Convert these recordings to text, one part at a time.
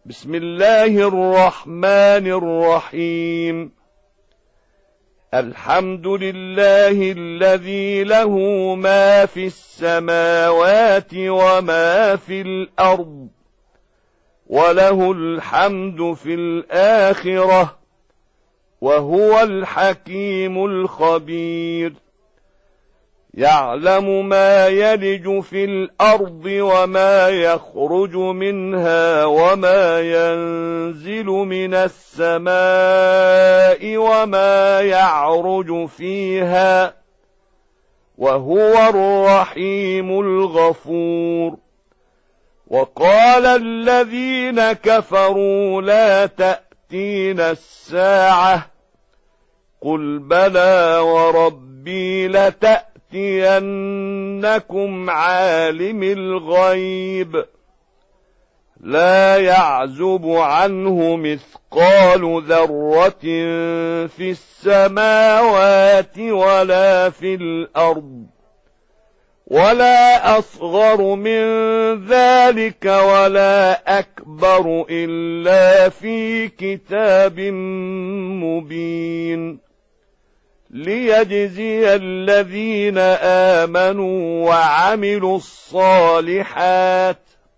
بسم الله الرحمن الرحيم. الحمد لله الذي له ما في السماوات وما في الأرض، وله الحمد في الآخرة، وهو الحكيم الخبير. يعلم ما يلج في الأرض وما يخرج منها وما ينزل من السماء وما يعرج فيها، وهو الرحيم الغفور. وقال الذين كفروا لا تأتينا الساعة، قل بلى وربي لتأتينكم عالم الغيب لا يعزب عنه مثقال ذرة في السماوات ولا في الأرض، ولا أصغر من ذلك ولا أكبر إلا في كتاب مبين، ليجزي الذين آمنوا وعملوا الصالحات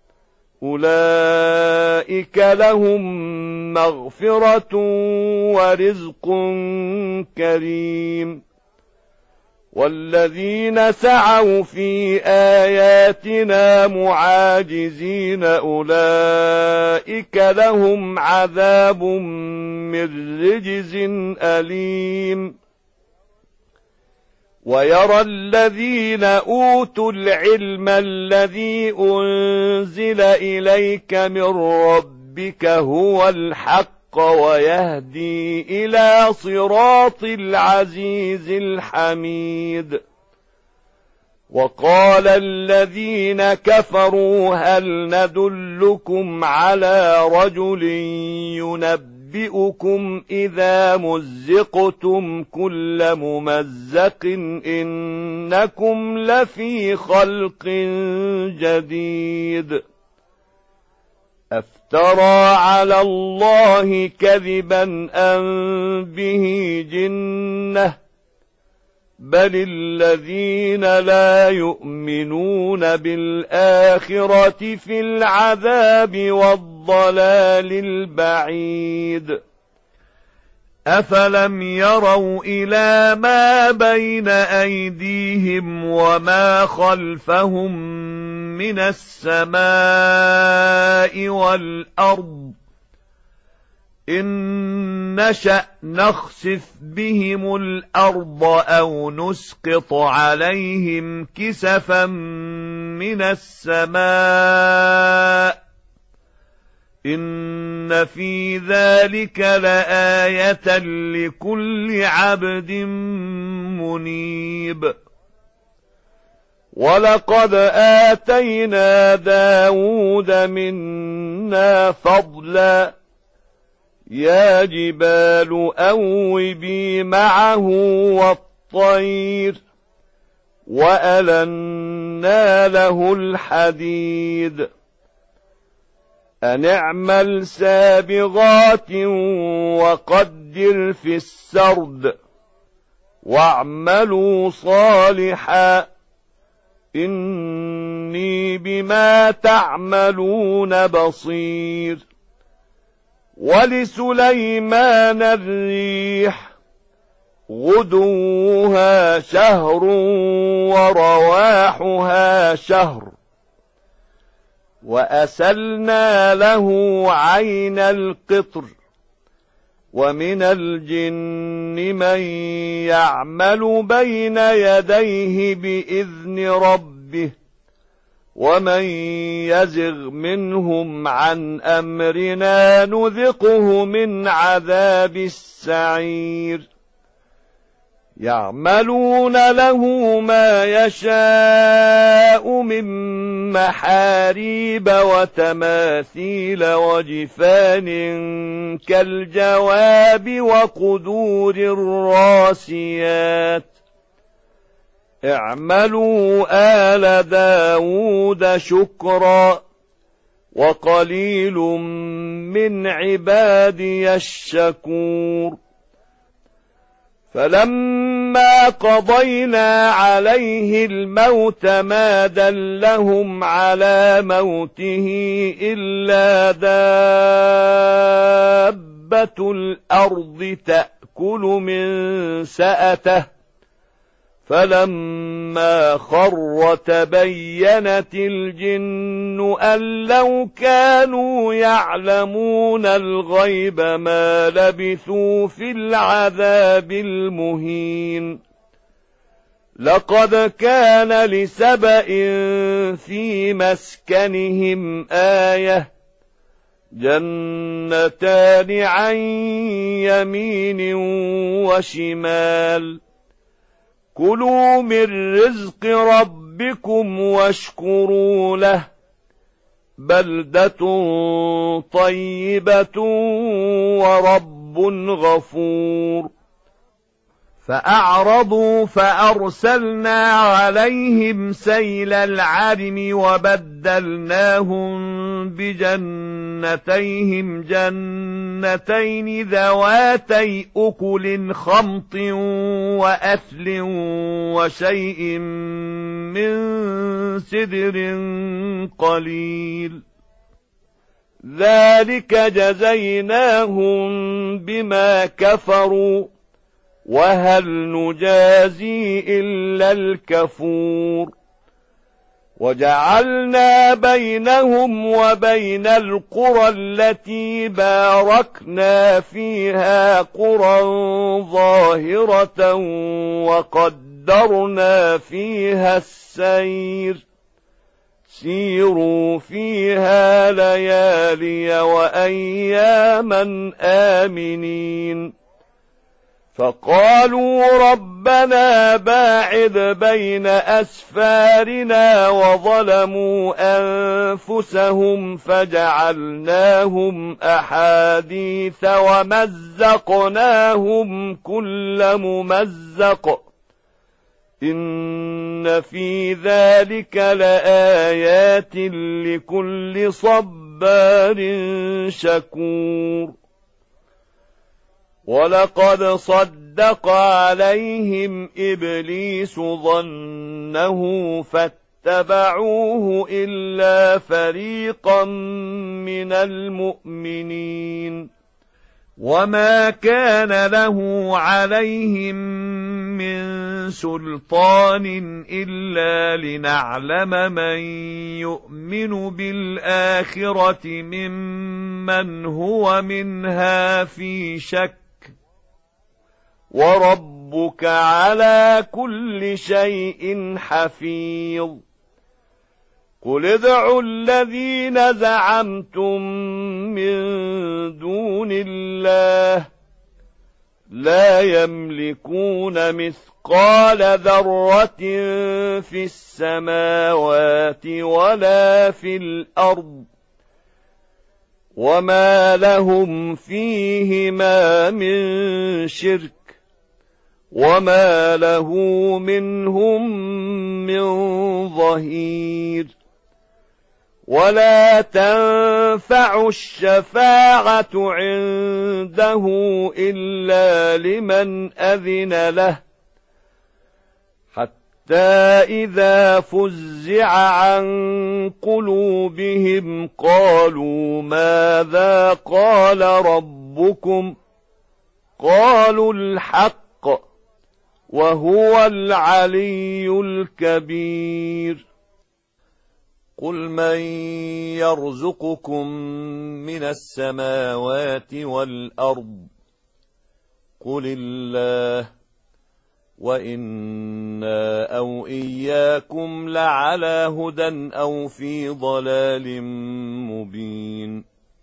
أولئك لهم مغفرة ورزق كريم. والذين سعوا في آياتنا معاجزين أولئك لهم عذاب من رجز أليم. ويرى الذين أوتوا العلم الذي أنزل إليك من ربك هو الحق ويهدي إلى صراط العزيز الحميد. وقال الذين كفروا هل ندلكم على رجل ينبئكم إذا مزقتم كل ممزق إنكم لفي خلق جديد. أفترى على الله كذبا أم به جنة، بل الذين لا يؤمنون بالآخرة في العذاب والضلال البعيد. أفلم يروا إلى ما بين أيديهم وما خلفهم من السماء والأرض إن نشأ نخسف بهم الأرض أو نسقط عليهم كسفا من السماء إن في ذلك لآية لكل عبد منيب. ولقد آتينا داود منا فضلا يا جبال أوبي معه والطير وألنا له الحديد أن اعمل سابغات وقدر في السرد واعملوا صالحا إني بما تعملون بصير. ولسليمان الريح غدوها شهر ورواحها شهر وأسلنا له عين القطر ومن الجن من يعمل بين يديه بإذن ربه ومن يزغ منهم عن أمرنا نذقه من عذاب السعير. يعملون له ما يشاء من محاريب وتماثيل وجفان كالجواب وقدور الراسيات اعملوا آل داود شكرا وقليل من عبادي الشكور فلما قضينا عليه الموت ما دلهم على موته إلا دابة الأرض تأكل من سأته فلما خر تبينت الجن أن لو كانوا يعلمون الغيب ما لبثوا في العذاب المهين لقد كان لسبإ في مسكنهم آية جنتان عن يمين وشمال كلوا من رزق ربكم واشكروا له بلدة طيبة ورب غفور فأعرضوا فأرسلنا عليهم سيل العرم وبدلناهم بجنتيهم جنتين ذواتي أكل خمط وأثل وشيء من سدر قليل ذلك جزيناهم بما كفروا وهل نجازي إلا الكفور وجعلنا بينهم وبين القرى التي باركنا فيها قرى ظاهرة وقدرنا فيها السير سيروا فيها ليالي وأياما آمنين فقالوا ربنا باعد بين أسفارنا وظلموا أنفسهم فجعلناهم أحاديث ومزقناهم كل ممزق إن في ذلك لآيات لكل صبار شكور ولقد صدق عليهم إبليس ظنه فاتبعوه إلا فريقا من المؤمنين وما كان له عليهم من سلطان إلا لنعلم من يؤمن بالآخرة ممن هو منها في شك وربك على كل شيء حفيظ قل ادعوا الذين زعمتم من دون الله لا يملكون مثقال ذرة في السماوات ولا في الأرض وما لهم فيهما من شرك وما له منهم من ظهير ولا تنفع الشفاعة عنده إلا لمن أذن له حتى إذا فزع عن قلوبهم قالوا ماذا قال ربكم قالوا الحق وهو العلي الكبير قل من يرزقكم من السماوات والأرض قل الله وإنا أو إياكم لعلى هدى أو في ضلال مبين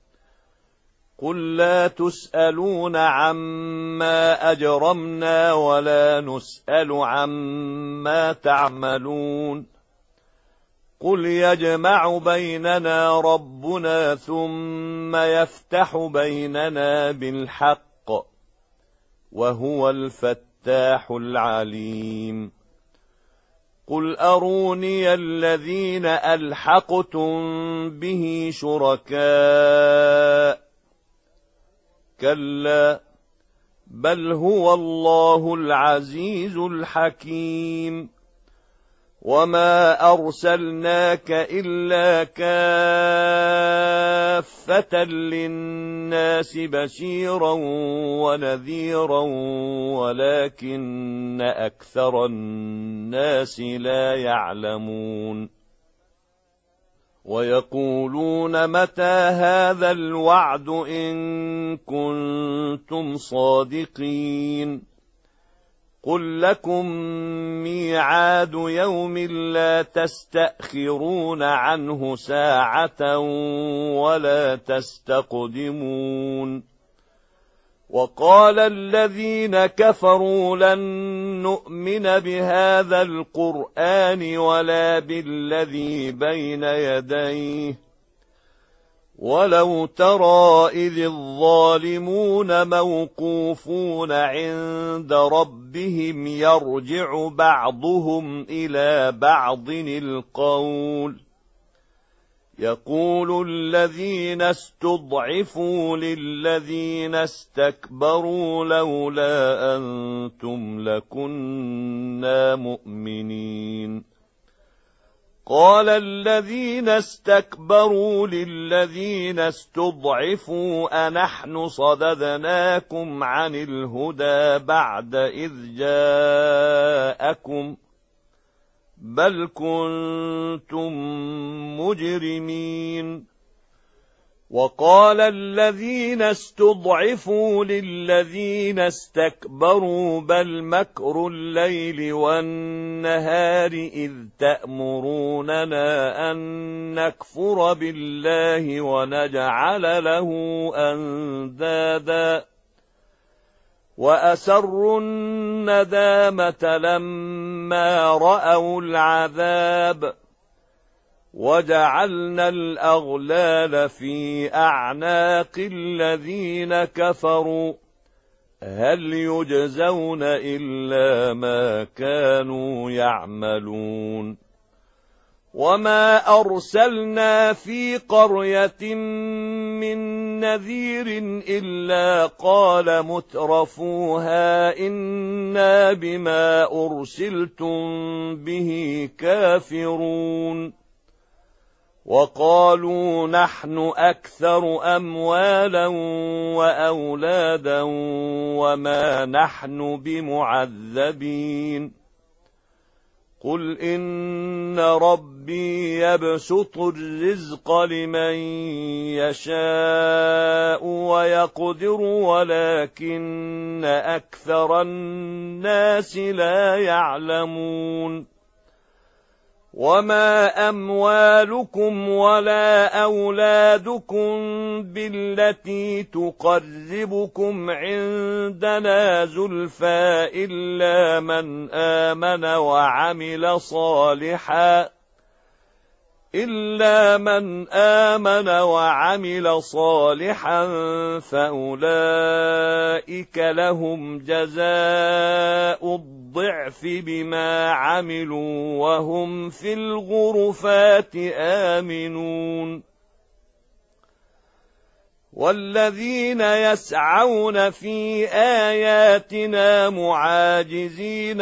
قل لا تسألون عما أجرمنا ولا نسأل عما تعملون قل يجمع بيننا ربنا ثم يفتح بيننا بالحق وهو الفتاح العليم قل أروني الذين ألحقتم به شركاء كلا بل هو الله العزيز الحكيم. وما أرسلناك إلا كافة للناس بشيرا ونذيرا ولكن أكثر الناس لا يعلمون. ويقولون متى هذا الوعد إن كنتم صادقين. قل لكم ميعاد يوم لا تستأخرون عنه ساعة ولا تستقدمون. وقال الذين كفروا لن نؤمن بهذا القرآن ولا بالذي بين يديه ولو ترى إذ الظالمون موقوفون عند ربهم يرجع بعضهم إلى بعض القول يقول الذين استضعفوا للذين استكبروا لولا أنتم لكنا مؤمنين. قال الذين استكبروا للذين استضعفوا أنحن صددناكم عن الهدى بعد إذ جاءكم بل كنتم مجرمين. وقال الذين استضعفوا للذين استكبروا بل مكر الليل والنهار إذ تأمروننا أن نكفر بالله ونجعل له أندادا وأسروا الندامة لما رأوا العذاب وجعلنا الأغلال في أعناق الذين كفروا هل يجزون إلا ما كانوا يعملون. وما أرسلنا في قرية من نذير إلا قال مترفوها إنا بما أرسلتم به كافرون. وقالوا نحن أكثر أموالا وأولادا وما نحن بمعذبين. قل إن ربي يبسط الرزق لمن يشاء ويقدر ولكن أكثر الناس لا يعلمون. وما أموالكم ولا أولادكم بالتي تقربكم عندنا زلفى إلا من آمن وعمل صالحا فأولئك لهم جزاء الضعف بما عملوا وهم في الغرفات آمنون. والذين يسعون في آياتنا معاجزين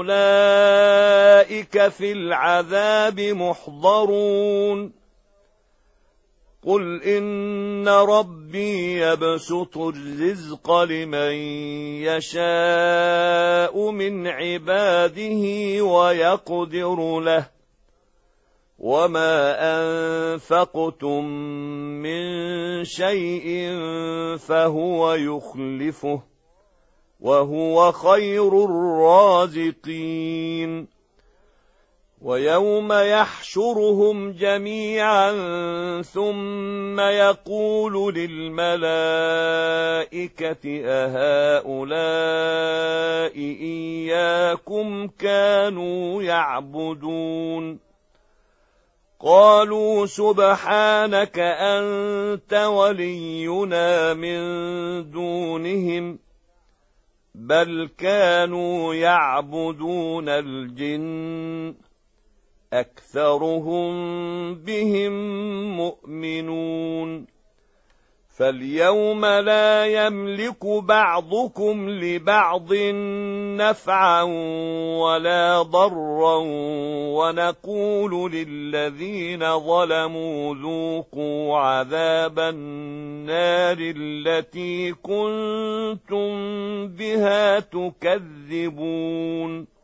أولئك في العذاب محضرون. قل إن ربي يبسط الرزق لمن يشاء من عباده ويقدر له وما أنفقتم من شيء فهو يخلفه وهو خير الرازقين. ويوم يحشرهم جميعا ثم يقول للملائكة أهؤلاء إياكم كانوا يعبدون قالوا سبحانك أنت ولينا من دونهم بل كانوا يعبدون الجن أكثرهم بهم مؤمنون. فاليوم لا يملك بعضكم لبعض نفعا ولا ضرا ونقول للذين ظلموا ذوقوا عذاب النار التي كنتم بها تكذبون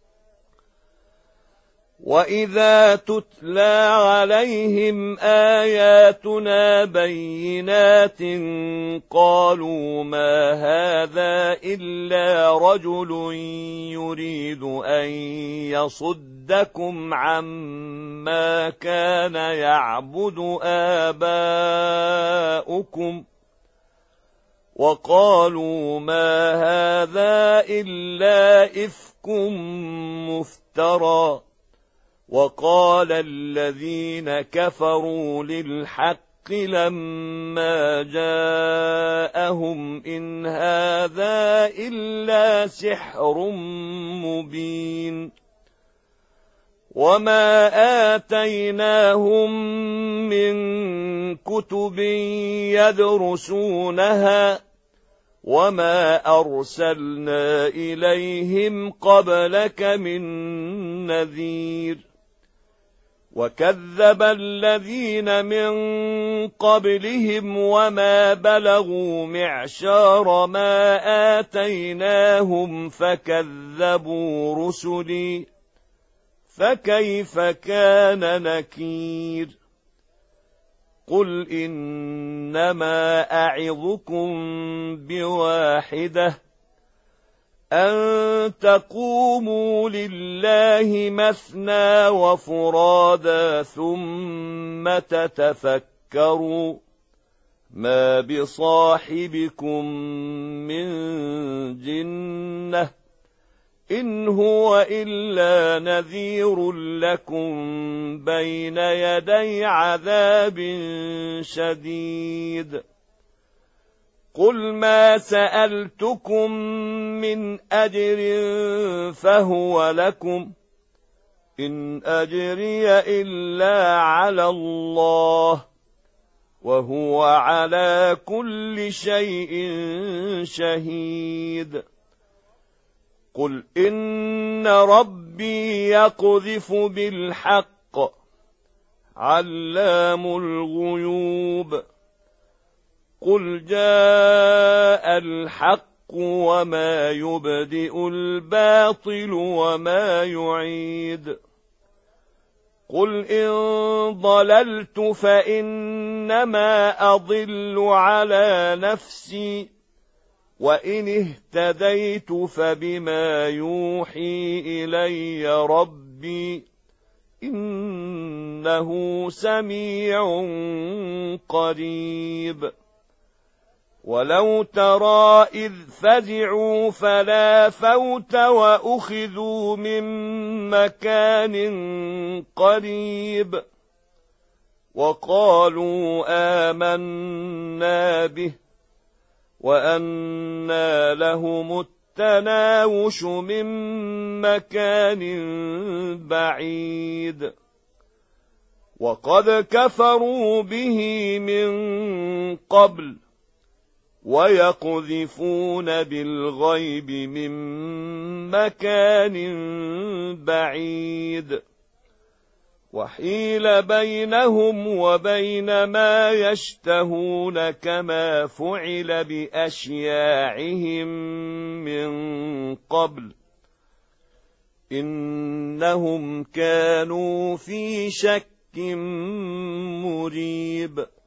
وإذا تتلى عليهم آياتنا بينات قالوا ما هذا إلا رجل يريد أن يصدكم عما كان يعبد آباؤكم وقالوا ما هذا إلا إفك مفترى وقال الذين كفروا للحق لما جاءهم إن هذا إلا سحر مبين وما آتيناهم من كتب يدرسونها وما أرسلنا إليهم قبلك من نذير وكذب الذين من قبلهم وما بلغوا معشار ما آتيناهم فكذبوا رسلي فكيف كان نكير قل إنما أعظكم بواحدة أن تقوموا لله مثنى وفرادا ثم تتفكروا ما بصاحبكم من جنة إن هو إلا نذير لكم بين يدي عذاب شديد قل ما سألتكم من أجر فهو لكم إن أجري إلا على الله وهو على كل شيء شهيد قل إن ربي يقذف بالحق علام الغيوب قل جاء الحق وما يبدئ الباطل وما يعيد قل إن ضللت فإنما أضل على نفسي وإن اهتديت فبما يوحي إلي ربي إنه سميع قريب ولو ترى إذ فزعوا فلا فوت وأخذوا من مكان قريب وقالوا آمنا به وأنى لهم التناوش من مكان بعيد وقد كفروا به من قبل ويقذفون بالغيب من مكان بعيد وحيل بينهم وبين ما يشتهون كما فعل بأشياعهم من قبل إنهم كانوا في شك مريب